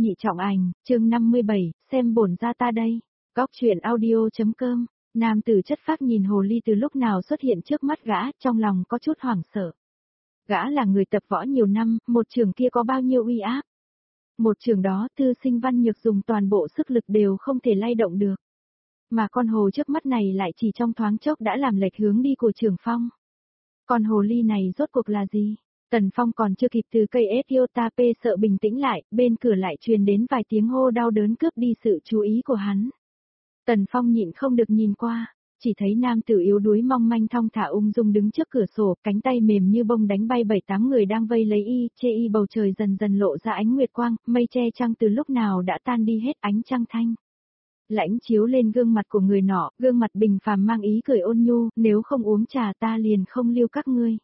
Nhị trọng ảnh, chương 57, xem bổn ra ta đây. Góc truyện audio.com. Nam tử chất phác nhìn hồ ly từ lúc nào xuất hiện trước mắt gã, trong lòng có chút hoảng sợ. Gã là người tập võ nhiều năm, một trường kia có bao nhiêu uy áp. Một trường đó thư sinh văn nhược dùng toàn bộ sức lực đều không thể lay động được. Mà con hồ trước mắt này lại chỉ trong thoáng chốc đã làm lệch hướng đi của Trường Phong. Con hồ ly này rốt cuộc là gì? Tần Phong còn chưa kịp từ cây Etiotape sợ bình tĩnh lại, bên cửa lại truyền đến vài tiếng hô đau đớn cướp đi sự chú ý của hắn. Tần Phong nhịn không được nhìn qua, chỉ thấy nam tử yếu đuối mong manh thong thả ung dung đứng trước cửa sổ, cánh tay mềm như bông đánh bay 7-8 người đang vây lấy y, bầu trời dần dần lộ ra ánh nguyệt quang, mây che trăng từ lúc nào đã tan đi hết, ánh trăng thanh lãnh chiếu lên gương mặt của người nọ, gương mặt bình phàm mang ý cười ôn nhu, nếu không uống trà ta liền không lưu các ngươi.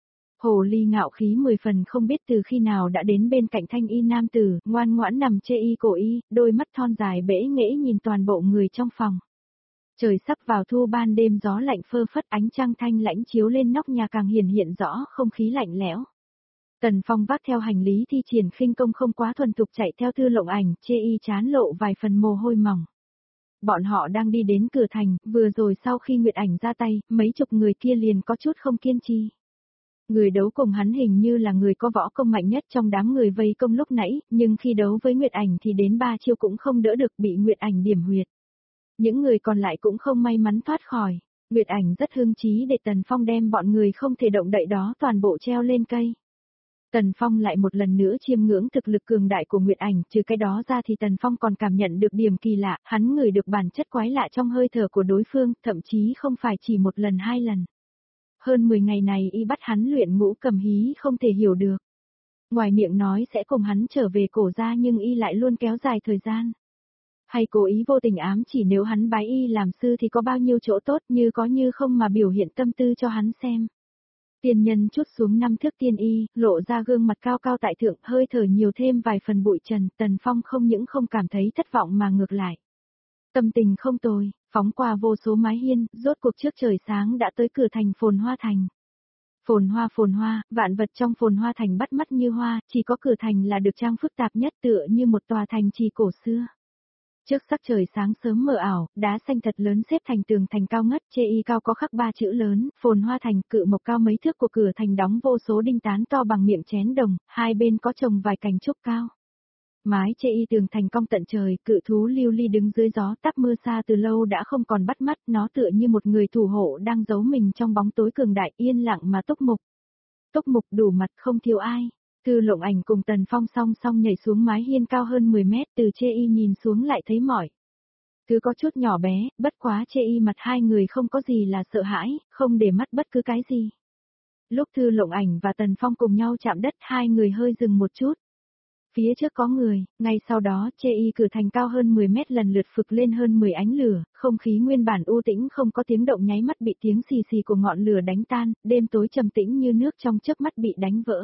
Hồ ly ngạo khí 10 phần không biết từ khi nào đã đến bên cạnh thanh y nam tử, ngoan ngoãn nằm chê y cổ y, đôi mắt thon dài bẽ nghễ nhìn toàn bộ người trong phòng. Trời sắp vào thu, ban đêm gió lạnh phơ phất, ánh trăng thanh lãnh chiếu lên nóc nhà càng hiện rõ không khí lạnh lẽo. Tần Phong vác theo hành lý thi triển khinh công không quá thuần thục chạy theo Thư Lộng Ảnh, chê y trán lộ vài phần mồ hôi mỏng. Bọn họ đang đi đến cửa thành, vừa rồi sau khi Nguyệt Ảnh ra tay, mấy chục người kia liền có chút không kiên trì. Người đấu cùng hắn hình như là người có võ công mạnh nhất trong đám người vây công lúc nãy, nhưng khi đấu với Nguyệt Ảnh thì đến 3 chiêu cũng không đỡ được, bị Nguyệt Ảnh điểm huyệt. Những người còn lại cũng không may mắn thoát khỏi. Nguyệt Ảnh rất hưng chí để Tần Phong đem bọn người không thể động đậy đó toàn bộ treo lên cây. Tần Phong lại một lần nữa chiêm ngưỡng thực lực cường đại của Nguyệt Ảnh, trừ cái đó ra thì Tần Phong còn cảm nhận được điểm kỳ lạ, hắn ngửi được bản chất quái lạ trong hơi thở của đối phương, thậm chí không phải chỉ một lần 2 lần. Hơn 10 ngày này y bắt hắn luyện ngũ cầm hí không thể hiểu được. Ngoài miệng nói sẽ cùng hắn trở về cổ gia nhưng y lại luôn kéo dài thời gian. Hay cố ý vô tình ám chỉ nếu hắn bái y làm sư thì có bao nhiêu chỗ tốt, như có như không mà biểu hiện tâm tư cho hắn xem. Tiên nhân chút xuống 5 thước tiên y, lộ ra gương mặt cao cao tại thượng, hơi thở nhiều thêm vài phần bụi trần, Tần Phong không những không cảm thấy thất vọng mà ngược lại. Tâm tình không tồi, phóng qua vô số mái hiên, rốt cuộc trước trời sáng đã tới cửa thành Phồn Hoa Thành. Phồn hoa, vạn vật trong Phồn Hoa Thành bắt mắt như hoa, chỉ có cửa thành là được trang phức tạp nhất, tựa như một tòa thành trì cổ xưa. Trước sắc trời sáng sớm mờ ảo, đá xanh thật lớn xếp thành tường thành cao ngất, chê y cao có khắc 3 chữ lớn, Phồn Hoa Thành, cự mộc cao mấy thước của cửa thành đóng vô số đinh tán to bằng miệng chén đồng, hai bên có trồng vài cành trúc cao. Mái chê y tường thành cong tận trời, cự thú lưu ly đứng dưới gió táp mưa xa từ lâu đã không còn bắt mắt, nó tựa như một người thủ hộ đang giấu mình trong bóng tối cường đại, yên lặng mà túc mục. Túc mục đủ mặt không thiếu ai. Thư Lộng Ảnh cùng Tần Phong song song nhảy xuống mái hiên cao hơn 10 mét, từ chê y nhìn xuống lại thấy mỏi. Thứ có chút nhỏ bé, bất quá chê y mặt hai người không có gì là sợ hãi, không để mắt bất cứ cái gì. Lúc Thư Lộng Ảnh và Tần Phong cùng nhau chạm đất, hai người hơi dừng một chút. Phía trước có người, ngay sau đó chê y cửa thành cao hơn 10 mét lần lượt phực lên hơn 10 ánh lửa, không khí nguyên bản u tĩnh không có tiếng động nháy mắt bị tiếng xì xì của ngọn lửa đánh tan, đêm tối trầm tĩnh như nước trong chớp mắt bị đánh vỡ.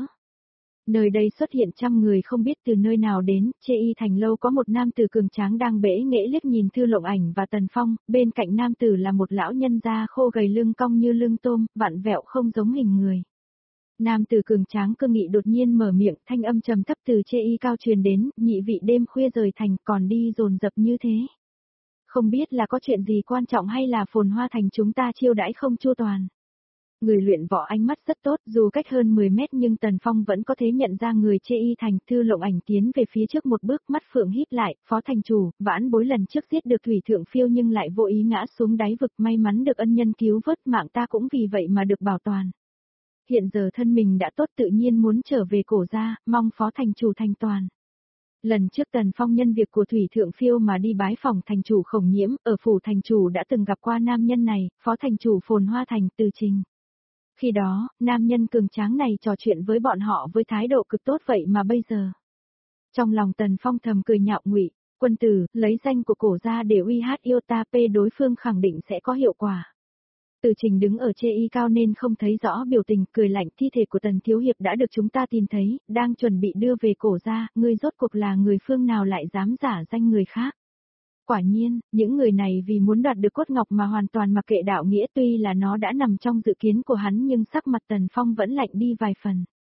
Nơi đây xuất hiện trăm người không biết từ nơi nào đến, chê y thành lâu có một nam tử cường tráng đang bẽ nghễ liếc nhìn Thư Lộng Ảnh và Tần Phong, bên cạnh nam tử là một lão nhân da khô gầy lưng cong như lưng tôm, vặn vẹo không giống hình người. Nam tử cường tráng cương nghị đột nhiên mở miệng, thanh âm trầm thấp từ chê y cao truyền đến, nhị vị đêm khuya rời thành còn đi dồn dập như thế. Không biết là có chuyện gì quan trọng hay là Phồn Hoa Thành chúng ta chiêu đãi không chu toàn. Người luyện võ ánh mắt rất tốt, dù cách hơn 10 mét nhưng Tần Phong vẫn có thể nhận ra người chê y thành. Thư Lộng Ảnh tiến về phía trước một bước, mắt phượng híp lại, phó thành chủ, vãn bối lần trước giết được Thủy Thượng Phiêu nhưng lại vô ý ngã xuống đáy vực, may mắn được ân nhân cứu vớt, mạng ta cũng vì vậy mà được bảo toàn. Hiện giờ thân mình đã tốt, tự nhiên muốn trở về cổ gia, mong phó thành chủ thành toàn. Lần trước Tần Phong nhân việc của Thủy Thượng Phiêu mà đi bái phỏng thành chủ Khổng Nhiễm, ở phủ thành chủ đã từng gặp qua nam nhân này, phó thành chủ Phồn Hoa Thành Từ Trình. Khi đó, nam nhân cường tráng này trò chuyện với bọn họ với thái độ cực tốt, vậy mà bây giờ. Trong lòng Tần Phong thầm cười nhạo Ngụy quân tử, lấy danh của cổ gia để uy hát Iotape đối phương khẳng định sẽ có hiệu quả. Từ Trình đứng ở chê y cao nên không thấy rõ biểu tình, cười lạnh, thi thể của Tần Thiếu Hiệp đã được chúng ta tìm thấy, đang chuẩn bị đưa về cổ gia, ngươi rốt cuộc là người phương nào lại dám giả danh người khác. Quả nhiên, những người này vì muốn đoạt được cốt ngọc mà hoàn toàn mặc kệ đạo nghĩa, tuy là nó đã nằm trong dự kiến của hắn nhưng sắc mặt Tần Phong vẫn lạnh đi vài phần.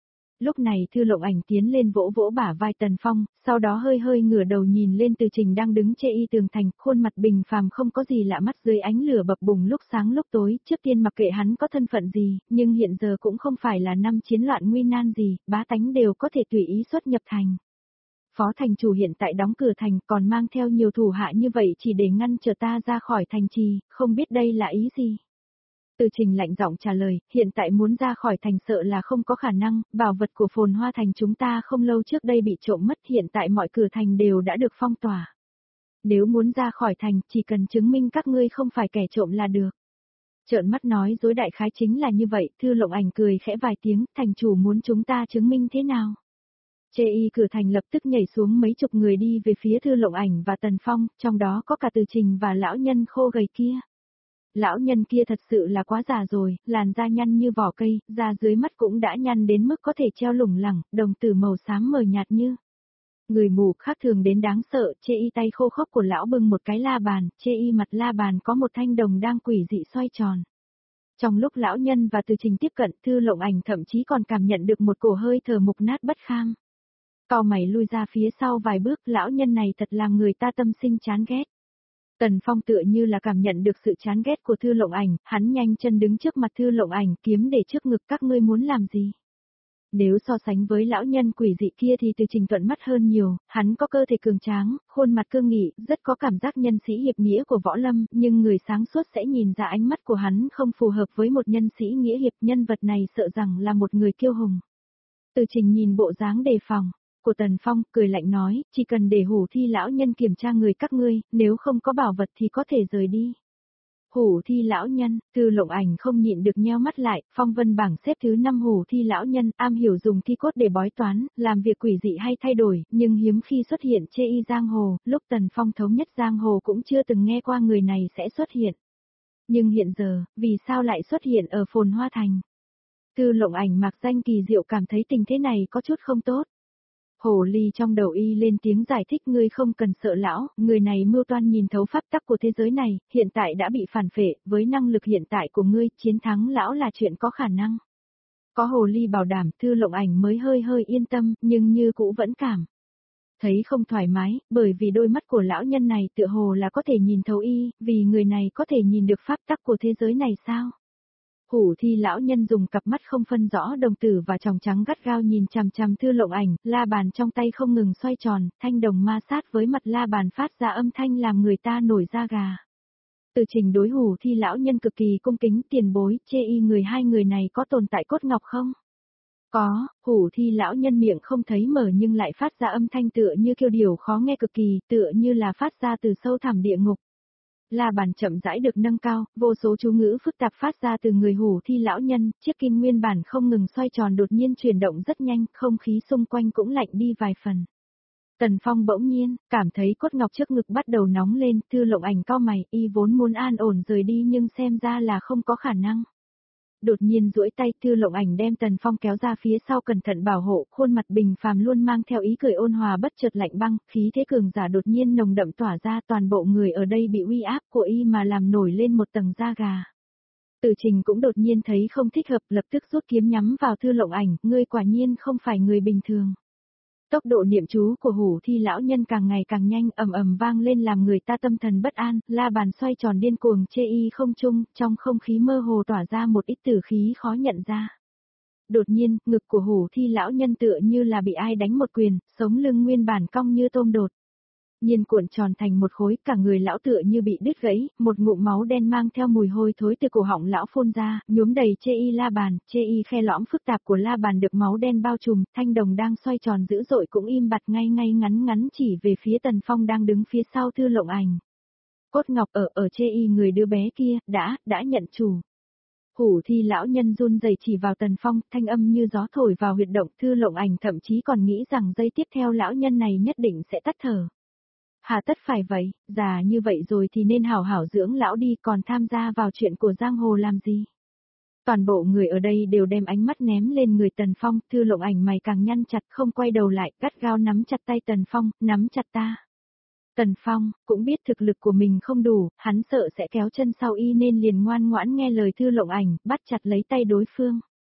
Lúc này Thư Lộng Ảnh tiến lên vỗ vỗ bả vai Tần Phong, sau đó hơi hơi ngửa đầu nhìn lên Từ Trình đang đứng chê y tường thành, khuôn mặt bình phàm không có gì lạ mắt dưới ánh lửa bập bùng lúc sáng lúc tối, trước tiên mặc kệ hắn có thân phận gì, nhưng hiện giờ cũng không phải là năm chiến loạn nguy nan gì, bá tánh đều có thể tùy ý xuất nhập thành. Phó thành chủ hiện tại đóng cửa thành còn mang theo nhiều thủ hạ như vậy chỉ để ngăn trở ta ra khỏi thành trì, không biết đây là ý gì. Từ Trình lạnh giọng trả lời, hiện tại muốn ra khỏi thành sợ là không có khả năng, bảo vật của Phồn Hoa thành chúng ta không lâu trước đây bị trộm mất, hiện tại mọi cửa thành đều đã được phong tỏa. Nếu muốn ra khỏi thành, chỉ cần chứng minh các ngươi không phải kẻ trộm là được. Trợn mắt nói dối đại khái chính là như vậy, Thư Lộng Ảnh cười khẽ vài tiếng, thành chủ muốn chúng ta chứng minh thế nào? Chê y cửa thành lập tức nhảy xuống mấy chục người đi về phía Thư Lộng Ảnh và Tần Phong, trong đó có cả Từ Trình và lão nhân khô gầy kia. Lão nhân kia thật sự là quá già rồi, làn da nhăn như vỏ cây, da dưới mắt cũng đã nhăn đến mức có thể treo lủng lẳng, đồng tử màu xám mờ nhạt như. Người mù khác thường đến đáng sợ, chê y tay khô khốc của lão bưng một cái la bàn, chê y mặt la bàn có một thanh đồng đang quỷ dị xoay tròn. Trong lúc lão nhân và Từ Trình tiếp cận, Thư Lộng Ảnh thậm chí còn cảm nhận được một cổ hơi thở mục nát bất kham. Cau mày lui ra phía sau vài bước, lão nhân này thật làm người ta tâm sinh chán ghét. Tần Phong tựa như là cảm nhận được sự chán ghét của Thư Lộng Ảnh, hắn nhanh chân đứng trước mặt Thư Lộng Ảnh, kiếm để trước ngực, các ngươi muốn làm gì? Nếu so sánh với lão nhân quỷ dị kia thì Từ Trình thuận mắt hơn nhiều, hắn có cơ thể cường tráng, khuôn mặt cương nghị, rất có cảm giác nhân sĩ hiệp nghĩa của võ lâm, nhưng người sáng suốt sẽ nhìn ra ánh mắt của hắn không phù hợp với một nhân sĩ nghĩa hiệp, nhân vật này sợ rằng là một người kiêu hùng. Từ Trình nhìn bộ dáng đề phòng của Tần Phong, cười lạnh nói, chỉ cần để Hủ Thi lão nhân kiểm tra người các ngươi, nếu không có bảo vật thì có thể rời đi. Hủ Thi lão nhân, Thư Lộng Ảnh không nhịn được nheo mắt lại, phong vân bảng xếp thứ 5 Hủ Thi lão nhân, am hiểu dùng thi cốt để bói toán, làm việc quỷ dị hay thay đổi, nhưng hiếm khi xuất hiện chê y giang hồ, lúc Tần Phong thống nhất giang hồ cũng chưa từng nghe qua người này sẽ xuất hiện. Nhưng hiện giờ, vì sao lại xuất hiện ở Phồn Hoa thành? Thư Lộng Ảnh mặc danh kỳ diệu cảm thấy tình thế này có chút không tốt. Hồ ly trong đầu y lên tiếng giải thích, ngươi không cần sợ lão, người này mưu toan nhìn thấu pháp tắc của thế giới này, hiện tại đã bị phản phệ, với năng lực hiện tại của ngươi, chiến thắng lão là chuyện có khả năng. Có hồ ly bảo đảm, Thư Lộng Ảnh mới hơi hơi yên tâm, nhưng như cũ vẫn cảm thấy không thoải mái, bởi vì đôi mắt của lão nhân này tựa hồ là có thể nhìn thấu y, vì người này có thể nhìn được pháp tắc của thế giới này sao? Hủ Thi lão nhân dùng cặp mắt không phân rõ đồng tử và tròng trắng gắt gao nhìn chằm chằm Thư Lộng Ảnh, la bàn trong tay không ngừng xoay tròn, thanh đồng ma sát với mặt la bàn phát ra âm thanh làm người ta nổi da gà. Từ Trình đối Hủ Thi lão nhân cực kỳ cung kính, tiền bối, chê y người hai người này có tồn tại cốt ngọc không? Có, Hủ Thi lão nhân miệng không thấy mở nhưng lại phát ra âm thanh tựa như kiêu điều khó nghe cực kỳ, tựa như là phát ra từ sâu thẳm địa ngục. La bàn chậm rãi được nâng cao, vô số chú ngữ phức tạp phát ra từ người Hủ Thi lão nhân, chiếc kim nguyên bản không ngừng xoay tròn đột nhiên chuyển động rất nhanh, không khí xung quanh cũng lạnh đi vài phần. Tần Phong bỗng nhiên, cảm thấy cốt ngọc trước ngực bắt đầu nóng lên, Thư Lộng Ảnh cau mày, y vốn muốn an ổn rời đi nhưng xem ra là không có khả năng. Đột nhiên duỗi tay, Thư Lộng Ảnh đem Tần Phong kéo ra phía sau cẩn thận bảo hộ, khuôn mặt bình phàm luôn mang theo ý cười ôn hòa bất chợt lạnh băng, khí thế cường giả đột nhiên nồng đậm tỏa ra, toàn bộ người ở đây bị uy áp của y mà làm nổi lên một tầng da gà. Từ Trình cũng đột nhiên thấy không thích hợp, lập tức rút kiếm nhắm vào Thư Lộng Ảnh, ngươi quả nhiên không phải người bình thường. Tốc độ niệm chú của Hủ Thi lão nhân càng ngày càng nhanh, ầm ầm vang lên làm người ta tâm thần bất an, la bàn xoay tròn điên cuồng chê y không trung, trong không khí mơ hồ tỏa ra một ít tử khí khó nhận ra. Đột nhiên, ngực của Hủ Thi lão nhân tựa như là bị ai đánh một quyền, sống lưng nguyên bản cong như tôm đột nhiên cuộn tròn thành một khối, cả người lão tựa như bị đứt gãy, một ngụm máu đen mang theo mùi hôi thối từ cổ họng lão phun ra, nhuốm đầy chê y la bàn, chê y khe lõm phức tạp của la bàn được máu đen bao trùm, thanh đồng đang xoay tròn dữ dội cũng im bặt ngay ngay ngắn ngắn chỉ về phía Tần Phong đang đứng phía sau Thư Lộng Ảnh. Cốt ngọc ở chê y người đứa bé kia, đã nhận chủ. Hủ Thi lão nhân run rẩy chỉ vào Tần Phong, thanh âm như gió thổi vào huyệt động, Thư Lộng Ảnh thậm chí còn nghĩ rằng giây tiếp theo lão nhân này nhất định sẽ tắt thở. Hà tất phải vậy, già như vậy rồi thì nên hảo hảo dưỡng lão đi, còn tham gia vào chuyện của giang hồ làm gì. Toàn bộ người ở đây đều đem ánh mắt ném lên người Tần Phong, Thư Lộng Ảnh mày càng nhăn chặt không quay đầu lại, gắt gao nắm chặt tay Tần Phong, nắm chặt ta. Tần Phong, cũng biết thực lực của mình không đủ, hắn sợ sẽ kéo chân sau y nên liền ngoan ngoãn nghe lời Thư Lộng Ảnh, bắt chặt lấy tay đối phương.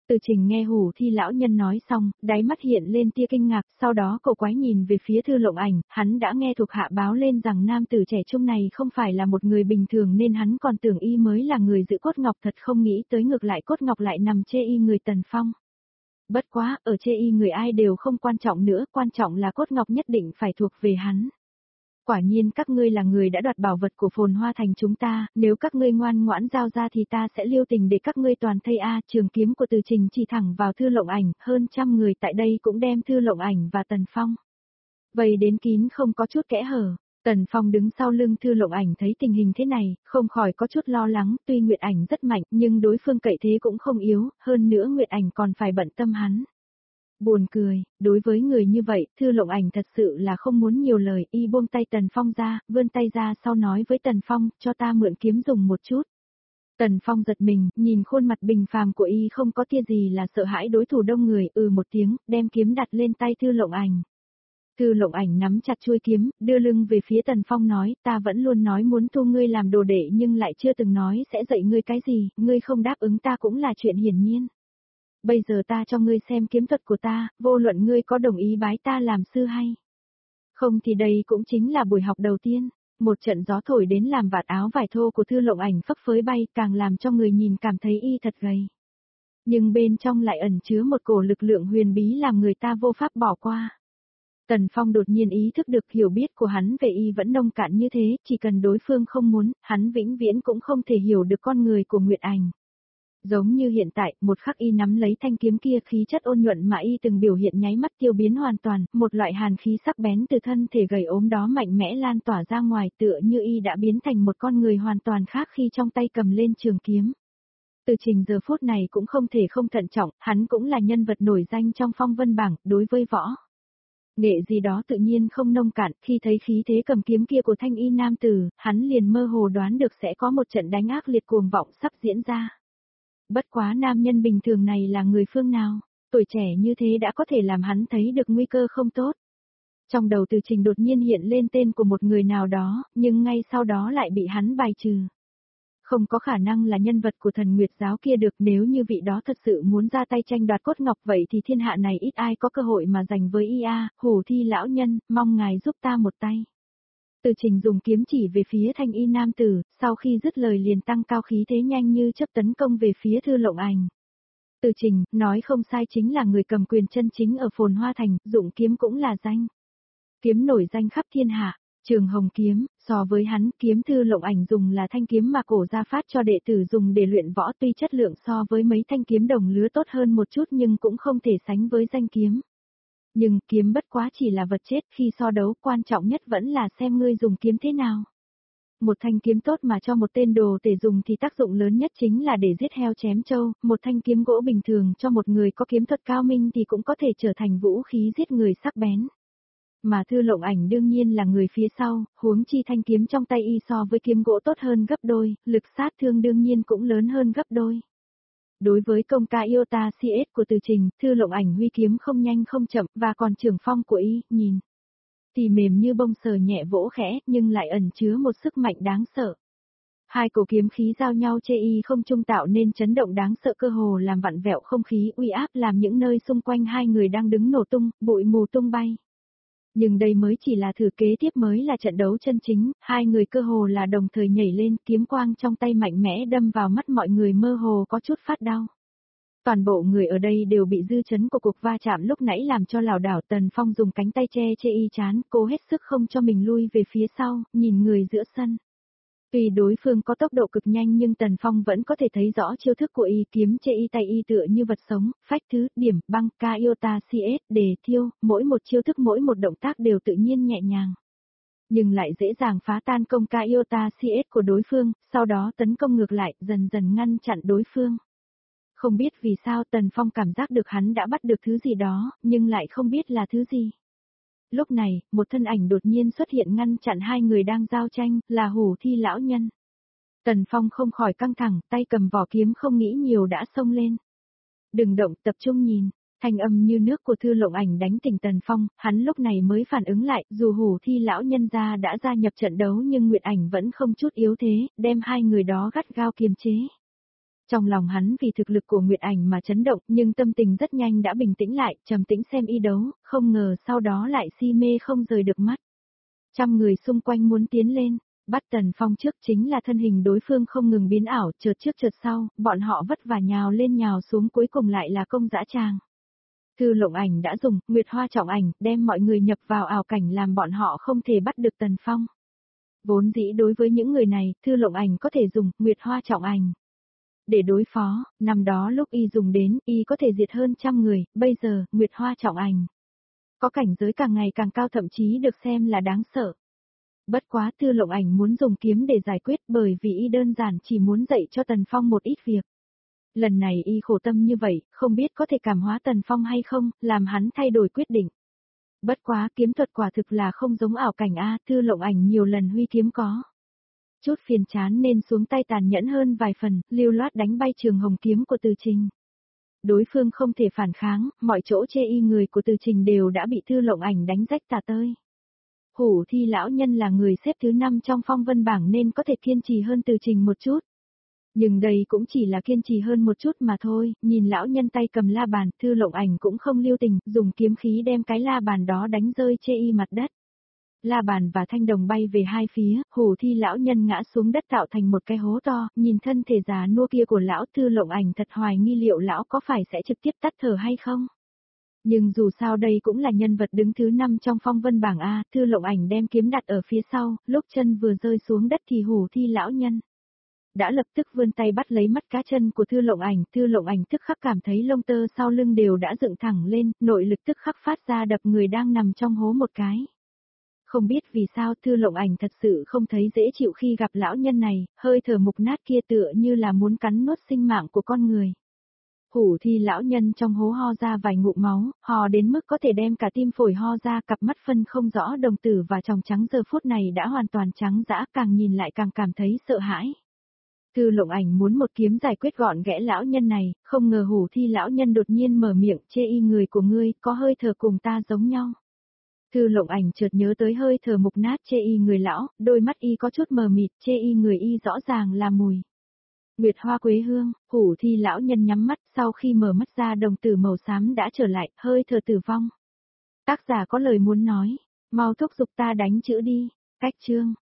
Từ Trình nghe Hủ Thi lão nhân nói xong, đáy mắt hiện lên tia kinh ngạc, sau đó cậu quái nhìn về phía Thư Lộng Ảnh, hắn đã nghe thuộc hạ báo lên rằng nam tử trẻ trung này không phải là một người bình thường nên hắn còn tưởng y mới là người giữ cốt ngọc, thật không nghĩ tới ngược lại cốt ngọc lại nằm chê y người Tần Phong. Bất quá, ở chê y người ai đều không quan trọng nữa, quan trọng là cốt ngọc nhất định phải thuộc về hắn. Quả nhiên các ngươi là người đã đoạt bảo vật của Phồn Hoa Thành chúng ta, nếu các ngươi ngoan ngoãn giao ra thì ta sẽ lưu tình để các ngươi toàn thây trường kiếm của Từ Trình chỉ thẳng vào Thư Lộng Ảnh, hơn trăm người tại đây cũng đem Thư Lộng Ảnh và Tần Phong vây đến kín không có chút kẽ hở. Tần Phong đứng sau lưng Thư Lộng Ảnh thấy tình hình thế này, không khỏi có chút lo lắng, tuy Nguyệt Ảnh rất mạnh nhưng đối phương cậy thế cũng không yếu, hơn nữa Nguyệt Ảnh còn phải bận tâm hắn. Buồn cười, đối với người như vậy, Thư Lộng Ảnh thật sự là không muốn nhiều lời, y buông tay Tần Phong ra, vươn tay ra sau nói với Tần Phong, cho ta mượn kiếm dùng một chút. Tần Phong giật mình, nhìn khuôn mặt bình phàm của y không có tia gì là sợ hãi đối thủ đông người, một tiếng, đem kiếm đặt lên tay Thư Lộng Ảnh. Thư Lộng Ảnh nắm chặt chuôi kiếm, đưa lưng về phía Tần Phong nói, ta vẫn luôn nói muốn thu ngươi làm đồ đệ nhưng lại chưa từng nói sẽ dạy ngươi cái gì, ngươi không đáp ứng ta cũng là chuyện hiển nhiên. Bây giờ ta cho ngươi xem kiếm thuật của ta, vô luận ngươi có đồng ý bái ta làm sư hay không thì đây cũng chính là buổi học đầu tiên. Một trận gió thổi đến làm vạt áo vải thô của Thư Lộng Ảnh phấp phới bay, càng làm cho người nhìn cảm thấy y thật gầy. Nhưng bên trong lại ẩn chứa một cổ lực lượng huyền bí làm người ta vô pháp bỏ qua. Tần Phong đột nhiên ý thức được hiểu biết của hắn về y vẫn nông cạn như thế, chỉ cần đối phương không muốn, hắn vĩnh viễn cũng không thể hiểu được con người của Nguyệt Ảnh. Giống như hiện tại, một khắc y nắm lấy thanh kiếm kia, khí chất ôn nhuận mà y từng biểu hiện nháy mắt tiêu biến hoàn toàn, một loại hàn khí sắc bén từ thân thể gầy ốm đó mạnh mẽ lan tỏa ra ngoài, tựa như y đã biến thành một con người hoàn toàn khác khi trong tay cầm lên trường kiếm. Từ Trình giờ phút này cũng không thể không thận trọng, hắn cũng là nhân vật nổi danh trong phong vân bảng, đối với võ nghệ gì đó tự nhiên không nông cạn, khi thấy khí thế cầm kiếm kia của thanh y nam tử, hắn liền mơ hồ đoán được sẽ có một trận đánh ác liệt cuồng vọng sắp diễn ra. Bất quá nam nhân bình thường này là người phương nào, tuổi trẻ như thế đã có thể làm hắn thấy được nguy cơ không tốt. Trong đầu Từ Trình đột nhiên hiện lên tên của một người nào đó, nhưng ngay sau đó lại bị hắn bài trừ. Không có khả năng là nhân vật của Thần Nguyệt giáo kia được, nếu như vị đó thật sự muốn ra tay tranh đoạt cốt ngọc vậy thì thiên hạ này ít ai có cơ hội mà giành với y Hủ Thi lão nhân, mong ngài giúp ta một tay. Từ Trình dùng kiếm chỉ về phía thanh y nam tử, sau khi dứt lời liền tăng cao khí thế nhanh như chớp tấn công về phía Thư Lộng Ảnh. Từ Trình, nói không sai chính là người cầm quyền chân chính ở Phồn Hoa Thành, dụng kiếm cũng là danh. Kiếm nổi danh khắp thiên hạ, Trường Hồng kiếm, so với hắn, kiếm Thư Lộng Ảnh dùng là thanh kiếm mà cổ gia phát cho đệ tử dùng để luyện võ, tuy chất lượng so với mấy thanh kiếm đồng lứa tốt hơn một chút nhưng cũng không thể sánh với danh kiếm. Nhưng kiếm bất quá chỉ là vật chết, khi so đấu quan trọng nhất vẫn là xem ngươi dùng kiếm thế nào. Một thanh kiếm tốt mà cho một tên đồ tể dùng thì tác dụng lớn nhất chính là để giết heo chém trâu, một thanh kiếm gỗ bình thường cho một người có kiếm thuật cao minh thì cũng có thể trở thành vũ khí giết người sắc bén. Mà Thư Lộng Ảnh đương nhiên là người phía sau, huống chi thanh kiếm trong tay y so với kiếm gỗ tốt hơn gấp đôi, lực sát thương đương nhiên cũng lớn hơn gấp đôi. Đối với công ca Iota CS của Từ Trình, Thư Lộng Ảnh huy kiếm không nhanh không chậm, và còn trường phong của y, nhìn thì mềm như bông sờ nhẹ vỗ khẽ, nhưng lại ẩn chứa một sức mạnh đáng sợ. Hai cổ kiếm khí giao nhau chê y không trung tạo nên chấn động đáng sợ, cơ hồ làm vặn vẹo không khí, uy áp làm những nơi xung quanh hai người đang đứng nổ tung, bụi mù tung bay. Nhưng đây mới chỉ là thử, kế tiếp mới là trận đấu chân chính, hai người cơ hồ là đồng thời nhảy lên, kiếm quang trong tay mạnh mẽ đâm vào mắt mọi người, mơ hồ có chút phát đau. Toàn bộ người ở đây đều bị dư chấn của cuộc va chạm lúc nãy làm cho lảo đảo. Tần Phong dùng cánh tay che y chán, cố hết sức không cho mình lui về phía sau, nhìn người giữa sân. Tuy đối phương có tốc độ cực nhanh nhưng Tần Phong vẫn có thể thấy rõ chiêu thức của y, kiếm chê y tay y tựa như vật sống, phách thứ, điểm, băng, ca iota CS, đề, thiêu, mỗi một chiêu thức mỗi một động tác đều tự nhiên nhẹ nhàng. Nhưng lại dễ dàng phá tan công ca iota CS của đối phương, sau đó tấn công ngược lại, dần dần ngăn chặn đối phương. Không biết vì sao Tần Phong cảm giác được hắn đã bắt được thứ gì đó, nhưng lại không biết là thứ gì. Lúc này, một thân ảnh đột nhiên xuất hiện ngăn chặn hai người đang giao tranh, là Hủ Thi lão nhân. Tần Phong không khỏi căng thẳng, tay cầm vỏ kiếm không nghĩ nhiều đã xông lên. Đừng động, tập trung nhìn. Thanh âm như nước của Thư Lộng Ảnh đánh tỉnh Tần Phong, hắn lúc này mới phản ứng lại, dù Hủ Thi lão nhân gia đã gia nhập trận đấu nhưng Nguyệt Ảnh vẫn không chút yếu thế, đem hai người đó gắt gao kiềm chế. Trong lòng hắn vì thực lực của Nguyệt Ảnh mà chấn động, nhưng tâm tình rất nhanh đã bình tĩnh lại, trầm tĩnh xem y đấu, không ngờ sau đó lại si mê không rời được mắt. Trăm người xung quanh muốn tiến lên, bắt Tần Phong trước, chính là thân hình đối phương không ngừng biến ảo, chợt trước chợt sau, bọn họ vất vả nhào lên nhào xuống, cuối cùng lại là công dã tràng. Thư Lộng Ảnh đã dùng Nguyệt Hoa Trọng Ảnh đem mọi người nhập vào ảo cảnh, làm bọn họ không thể bắt được Tần Phong. Vốn dĩ đối với những người này, Thư Lộng Ảnh có thể dùng Nguyệt Hoa Trọng Ảnh để đối phó, năm đó lúc y dùng đến, y có thể diệt hơn trăm người, bây giờ, Nguyệt Hoa Trọng Ảnh có cảnh giới càng ngày càng cao, thậm chí được xem là đáng sợ. Bất quá Thư Lộng Ảnh muốn dùng kiếm để giải quyết, bởi vì y đơn giản chỉ muốn dạy cho Tần Phong một ít việc. Lần này y khổ tâm như vậy, không biết có thể cảm hóa Tần Phong hay không, làm hắn thay đổi quyết định. Bất quá kiếm thuật quả thực là không giống ảo cảnh a, Thư Lộng Ảnh nhiều lần huy kiếm có chút phiền chán nên xuống tay tàn nhẫn hơn vài phần, lưu loát đánh bay Trường Hồng kiếm của Từ Trình. Đối phương không thể phản kháng, mọi chỗ chê y người của Từ Trình đều đã bị Thư Lộng Ảnh đánh rách tả tơi. Hủ Thi lão nhân là người xếp thứ 5 trong phong vân bảng nên có thể kiên trì hơn Từ Trình một chút. Nhưng đây cũng chỉ là kiên trì hơn một chút mà thôi, nhìn lão nhân tay cầm la bàn, Thư Lộng Ảnh cũng không lưu tình, dùng kiếm khí đem cái la bàn đó đánh rơi chê y mặt đất. La bàn và thanh đồng bay về hai phía, Hủ Thi lão nhân ngã xuống đất tạo thành một cái hố to, nhìn thân thể già nua kia của lão, Thư Lộng Ảnh thật hoài nghi liệu lão có phải sẽ trực tiếp tắt thở hay không. Nhưng dù sao đây cũng là nhân vật đứng thứ 5 trong phong vân bảng A, Thư Lộng Ảnh đem kiếm đặt ở phía sau, lúc chân vừa rơi xuống đất thì Hủ Thi lão nhân đã lập tức vươn tay bắt lấy mắt cá chân của Thư Lộng Ảnh tức khắc cảm thấy lông tơ sau lưng đều đã dựng thẳng lên, nội lực tức khắc phát ra đập người đang nằm trong hố một cái. Không biết vì sao Thư Lộng Ảnh thật sự không thấy dễ chịu khi gặp lão nhân này, hơi thở mục nát kia tựa như là muốn cắn nuốt sinh mạng của con người. Hủ Thi lão nhân trong hố ho ra vài ngụm máu, ho đến mức có thể đem cả tim phổi ho ra, cặp mắt phân không rõ đồng tử và tròng trắng giờ phút này đã hoàn toàn trắng dã, càng nhìn lại càng cảm thấy sợ hãi. Thư Lộng Ảnh muốn một kiếm giải quyết gọn ghẽ lão nhân này, không ngờ Hủ Thi lão nhân đột nhiên mở miệng, chê y người của ngươi có hơi thở cùng ta giống nhau. Thư Lộng Ảnh chợt nhớ tới hơi thở mục nát chê y người lão, đôi mắt y có chút mờ mịt, chê y người y rõ ràng là mùi Nguyệt Hoa Quế Hương. Hủ Thi lão nhân nhắm mắt, sau khi mở mắt ra đồng tử màu xám đã trở lại, hơi thở tử vong. Tác giả có lời muốn nói, mau thúc giục ta đánh chữ đi. Cách chương